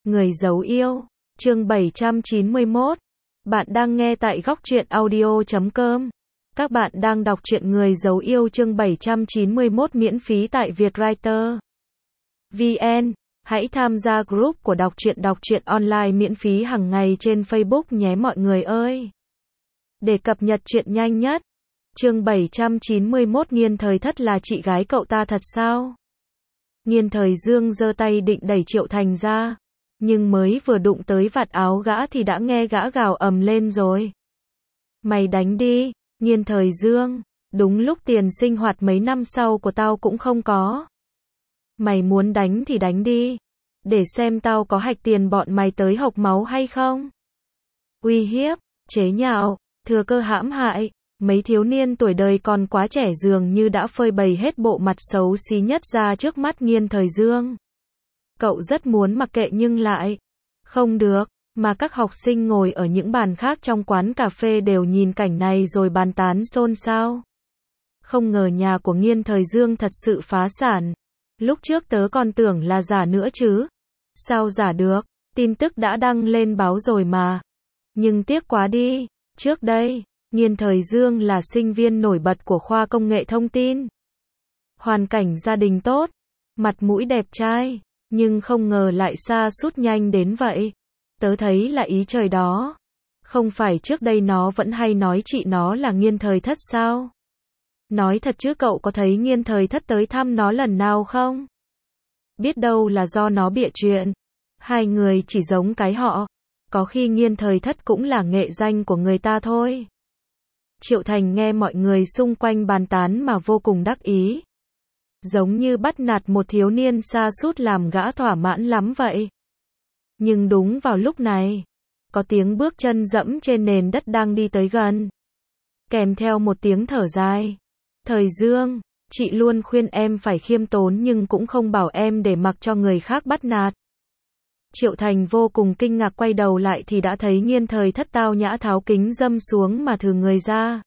Người giấu yêu, chương 791. Bạn đang nghe tại góc truyện audio.com. Các bạn đang đọc truyện Người giấu yêu chương 791 miễn phí tại Vietwriter VN. Hãy tham gia group của đọc truyện online miễn phí hàng ngày trên Facebook nhé mọi người ơi. Để cập nhật truyện nhanh nhất. Chương 791 Nghiên Thời Thất là chị gái cậu ta thật sao? Nghiên Thời Dương giơ tay định đẩy Triệu Thành ra. Nhưng mới vừa đụng tới vạt áo gã thì đã nghe gã gào ầm lên rồi. Mày đánh đi, Nghiên Thời Dương. Đúng lúc tiền sinh hoạt mấy năm sau của tao cũng không có. Mày muốn đánh thì đánh đi. Để xem tao có hạch tiền bọn mày tới hộc máu hay không. Uy hiếp, chế nhạo, thừa cơ hãm hại. Mấy thiếu niên tuổi đời còn quá trẻ dường như đã phơi bày hết bộ mặt xấu xí nhất ra trước mắt Nghiên Thời Dương. Cậu rất muốn mặc kệ nhưng lại không được, mà các học sinh ngồi ở những bàn khác trong quán cà phê đều nhìn cảnh này rồi bàn tán xôn xao. Không ngờ nhà của Nghiên Thời Dương thật sự phá sản. Lúc trước tớ còn tưởng là giả nữa chứ. Sao giả được, tin tức đã đăng lên báo rồi mà. Nhưng tiếc quá đi, trước đây, Nghiên Thời Dương là sinh viên nổi bật của khoa công nghệ thông tin. Hoàn cảnh gia đình tốt, mặt mũi đẹp trai. Nhưng không ngờ lại sa sút nhanh đến vậy. Tớ thấy là ý trời đó. Không phải trước đây nó vẫn hay nói chị nó là Nghiên Thời Thất sao? Nói thật chứ cậu có thấy Nghiên Thời Thất tới thăm nó lần nào không? Biết đâu là do nó bịa chuyện. Hai người chỉ giống cái họ. Có khi Nghiên Thời Thất cũng là nghệ danh của người ta thôi. Triệu Thành nghe mọi người xung quanh bàn tán mà vô cùng đắc ý. Giống như bắt nạt một thiếu niên sa sút làm gã thỏa mãn lắm vậy. Nhưng đúng vào lúc này, có tiếng bước chân dẫm trên nền đất đang đi tới gần. Kèm theo một tiếng thở dài. Thời Dương, chị luôn khuyên em phải khiêm tốn nhưng cũng không bảo em để mặc cho người khác bắt nạt. Triệu Thành vô cùng kinh ngạc quay đầu lại thì đã thấy Nghiên Thời Thất tao nhã tháo kính dâm xuống mà thừ người ra.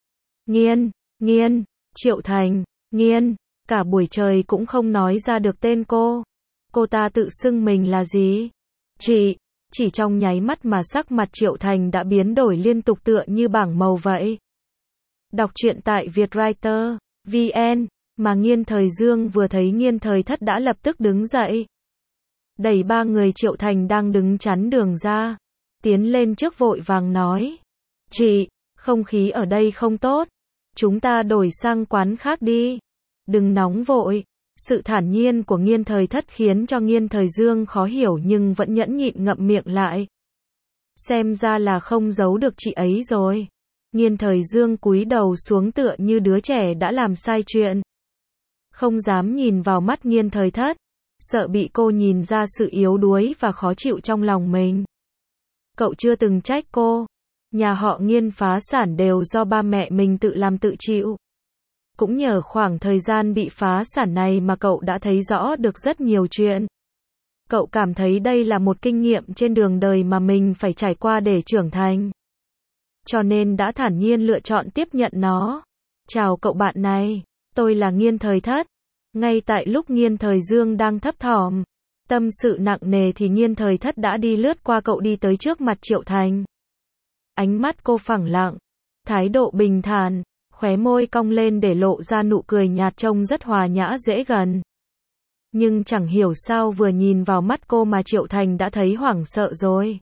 Nghiên, Triệu Thành, Nghiên. Cả buổi trời cũng không nói ra được tên cô. Cô ta tự xưng mình là gì? Chỉ trong nháy mắt mà sắc mặt Triệu Thành đã biến đổi liên tục tựa như bảng màu vậy. Đọc truyện tại Vietwriter VN, mà Nghiên Thời Dương vừa thấy Nghiên Thời Thất đã lập tức đứng dậy. Đẩy ba người Triệu Thành đang đứng chắn đường ra. Tiến lên trước vội vàng nói. Chị, không khí ở đây không tốt. Chúng ta đổi sang quán khác đi. Đừng nóng vội. Sự thản nhiên của Nghiên Thời Thất khiến cho Nghiên Thời Dương khó hiểu nhưng vẫn nhẫn nhịn ngậm miệng lại. Xem ra là không giấu được chị ấy rồi. Nghiên Thời Dương cúi đầu xuống tựa như đứa trẻ đã làm sai chuyện. Không dám nhìn vào mắt Nghiên Thời Thất. Sợ bị cô nhìn ra sự yếu đuối và khó chịu trong lòng mình. Cậu chưa từng trách cô. Nhà họ Nghiên phá sản đều do ba mẹ mình tự làm tự chịu. Cũng nhờ khoảng thời gian bị phá sản này mà cậu đã thấy rõ được rất nhiều chuyện. Cậu cảm thấy đây là một kinh nghiệm trên đường đời mà mình phải trải qua để trưởng thành. Cho nên đã thản nhiên lựa chọn tiếp nhận nó. Chào cậu bạn này, tôi là Nghiên Thời Thất. Ngay tại lúc Nghiên Thời Dương đang thấp thỏm, tâm sự nặng nề thì Nghiên Thời Thất đã đi lướt qua cậu đi tới trước mặt Triệu Thành. Ánh mắt cô phẳng lặng, thái độ bình thản. Khóe môi cong lên để lộ ra nụ cười nhạt trông rất hòa nhã dễ gần. Nhưng chẳng hiểu sao vừa nhìn vào mắt cô mà Triệu Thành đã thấy hoảng sợ rồi.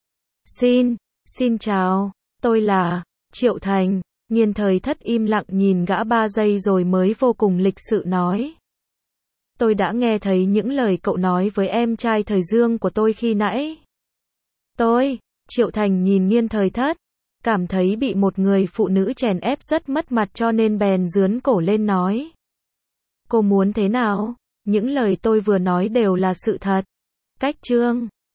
Xin chào, tôi là Triệu Thành. Nghiên Thời Thất im lặng nhìn gã 3 giây rồi mới vô cùng lịch sự nói. Tôi đã nghe thấy những lời cậu nói với em trai Thời Dương của tôi khi nãy. Triệu Thành nhìn Nghiên Thời Thất. Cảm thấy bị một người phụ nữ chèn ép rất mất mặt cho nên bèn dướn cổ lên nói. Cô muốn thế nào? Những lời tôi vừa nói đều là sự thật. Cách chương